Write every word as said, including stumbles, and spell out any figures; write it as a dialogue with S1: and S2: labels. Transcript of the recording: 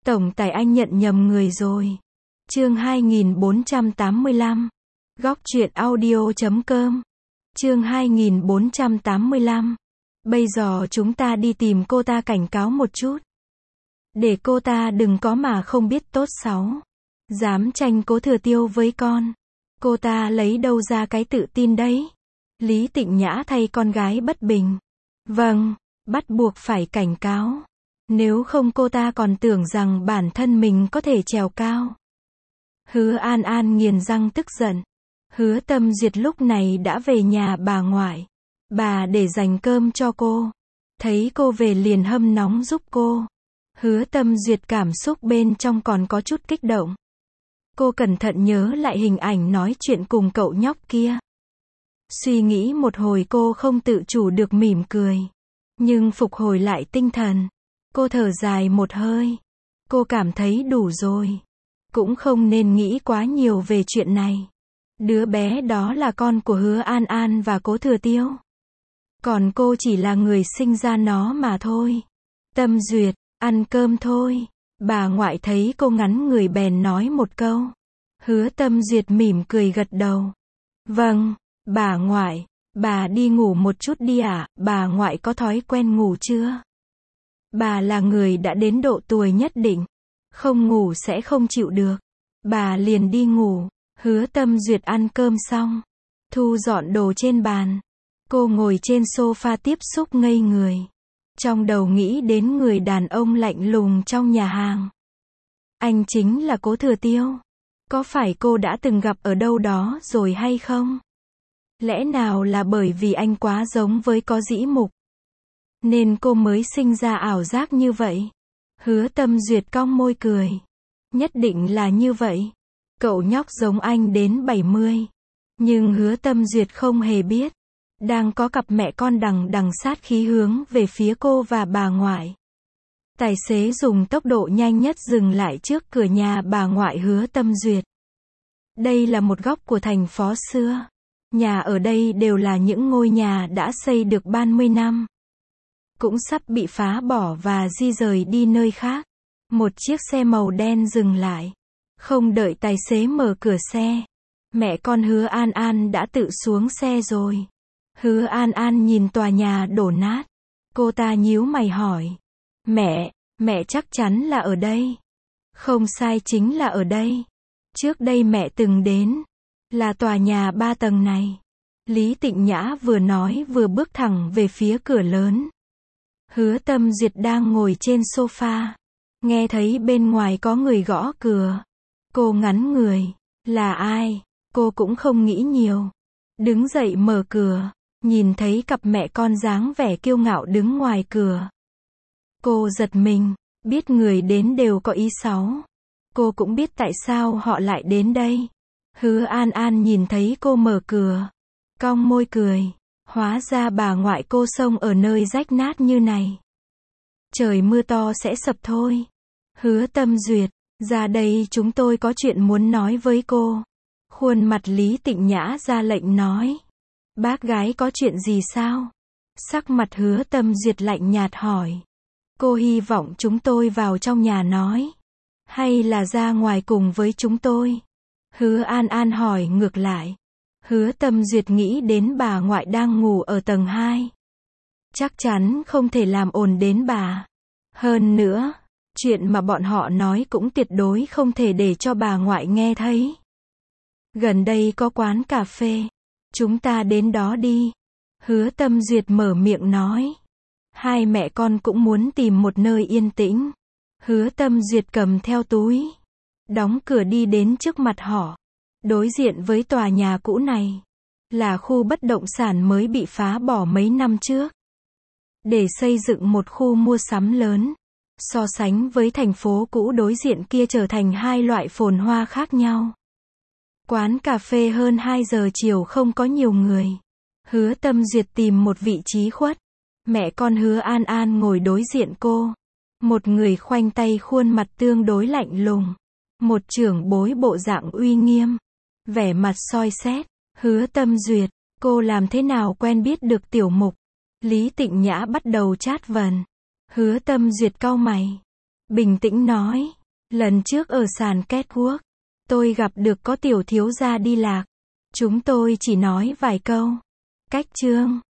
S1: Tổng tài anh nhận nhầm người rồi. Chương hai nghìn bốn trăm tám mươi lăm. Góc truyện audio chấm com. Chương hai nghìn bốn trăm tám mươi lăm. Bây giờ chúng ta đi tìm cô ta cảnh cáo một chút. Để cô ta đừng có mà không biết tốt xấu. Dám tranh Cố Thừa Tiêu với con. Cô ta lấy đâu ra cái tự tin đấy? Lý Tịnh Nhã thay con gái bất bình. Vâng, bắt buộc phải cảnh cáo. Nếu không cô ta còn tưởng rằng bản thân mình có thể trèo cao. Hứa An An nghiền răng tức giận. Hứa Tâm Duyệt lúc này đã về nhà bà ngoại. Bà để dành cơm cho cô. Thấy cô về liền hâm nóng giúp cô. Hứa Tâm Duyệt cảm xúc bên trong còn có chút kích động. Cô cẩn thận nhớ lại hình ảnh nói chuyện cùng cậu nhóc kia. Suy nghĩ một hồi cô không tự chủ được mỉm cười. Nhưng phục hồi lại tinh thần. Cô thở dài một hơi. Cô cảm thấy đủ rồi. Cũng không nên nghĩ quá nhiều về chuyện này. Đứa bé đó là con của Hứa An An và Cố Thừa Tiêu. Còn cô chỉ là người sinh ra nó mà thôi. Tâm Duyệt, ăn cơm thôi. Bà ngoại thấy cô ngắn người bèn nói một câu. Hứa Tâm Duyệt mỉm cười gật đầu. Vâng, bà ngoại, bà đi ngủ một chút đi ạ. À? Bà ngoại có thói quen ngủ chưa? Bà là người đã đến độ tuổi nhất định. Không ngủ sẽ không chịu được. Bà liền đi ngủ. Hứa Tâm Duyệt ăn cơm xong. Thu dọn đồ trên bàn. Cô ngồi trên sofa tiếp xúc ngây người. Trong đầu nghĩ đến người đàn ông lạnh lùng trong nhà hàng. Anh chính là Cố Thừa Tiêu. Có phải cô đã từng gặp ở đâu đó rồi hay không? Lẽ nào là bởi vì anh quá giống với Có Dĩ Mục, nên cô mới sinh ra ảo giác như vậy? Hứa Tâm Duyệt cong môi cười. Nhất định là như vậy. Cậu nhóc giống anh đến bảy mươi. Nhưng Hứa Tâm Duyệt không hề biết. Đang có cặp mẹ con đằng đằng sát khí hướng về phía cô và bà ngoại. Tài xế dùng tốc độ nhanh nhất dừng lại trước cửa nhà bà ngoại Hứa Tâm Duyệt. Đây là một góc của thành phố xưa. Nhà ở đây đều là những ngôi nhà đã xây được ba mươi năm. Cũng sắp bị phá bỏ và di rời đi nơi khác. Một chiếc xe màu đen dừng lại. Không đợi tài xế mở cửa xe. Mẹ con Hứa An An đã tự xuống xe rồi. Hứa An An nhìn tòa nhà đổ nát. Cô ta nhíu mày hỏi. Mẹ, mẹ chắc chắn là ở đây. Không sai, chính là ở đây. Trước đây mẹ từng đến. Là tòa nhà ba tầng này. Lý Tịnh Nhã vừa nói vừa bước thẳng về phía cửa lớn. Hứa Tâm Duyệt đang ngồi trên sofa. Nghe thấy bên ngoài có người gõ cửa. Cô ngắn người. Là ai? Cô cũng không nghĩ nhiều. Đứng dậy mở cửa. Nhìn thấy cặp mẹ con dáng vẻ kiêu ngạo đứng ngoài cửa. Cô giật mình. Biết người đến đều có ý xấu. Cô cũng biết tại sao họ lại đến đây. Hứa An An nhìn thấy cô mở cửa. Cong môi cười. Hóa ra bà ngoại cô xông ở nơi rách nát như này. Trời mưa to sẽ sập thôi. Hứa Tâm Duyệt, ra đây chúng tôi có chuyện muốn nói với cô. Khuôn mặt Lý Tịnh Nhã ra lệnh nói. Bác gái có chuyện gì sao? Sắc mặt Hứa Tâm Duyệt lạnh nhạt hỏi. Cô hy vọng chúng tôi vào trong nhà nói. Hay là ra ngoài cùng với chúng tôi? Hứa An An hỏi ngược lại. Hứa Tâm Duyệt nghĩ đến bà ngoại đang ngủ ở tầng hai. Chắc chắn không thể làm ồn đến bà. Hơn nữa, chuyện mà bọn họ nói cũng tuyệt đối không thể để cho bà ngoại nghe thấy. Gần đây có quán cà phê. Chúng ta đến đó đi. Hứa Tâm Duyệt mở miệng nói. Hai mẹ con cũng muốn tìm một nơi yên tĩnh. Hứa Tâm Duyệt cầm theo túi. Đóng cửa đi đến trước mặt họ. Đối diện với tòa nhà cũ này. Là khu bất động sản mới bị phá bỏ mấy năm trước. Để xây dựng một khu mua sắm lớn. So sánh với thành phố cũ đối diện kia trở thành hai loại phồn hoa khác nhau. Quán cà phê hơn hai giờ chiều không có nhiều người. Hứa Tâm Duyệt tìm một vị trí khuất. Mẹ con Hứa An An ngồi đối diện cô. Một người khoanh tay khuôn mặt tương đối lạnh lùng. Một trưởng bối bộ dạng uy nghiêm. Vẻ mặt soi xét. Hứa Tâm Duyệt, cô làm thế nào quen biết được Tiểu Mục? Lý Tịnh Nhã bắt đầu chát vần. Hứa Tâm Duyệt cau mày. Bình tĩnh nói. Lần trước ở sàn catwalk, tôi gặp được có tiểu thiếu gia đi lạc. Chúng tôi chỉ nói vài câu. Cách chương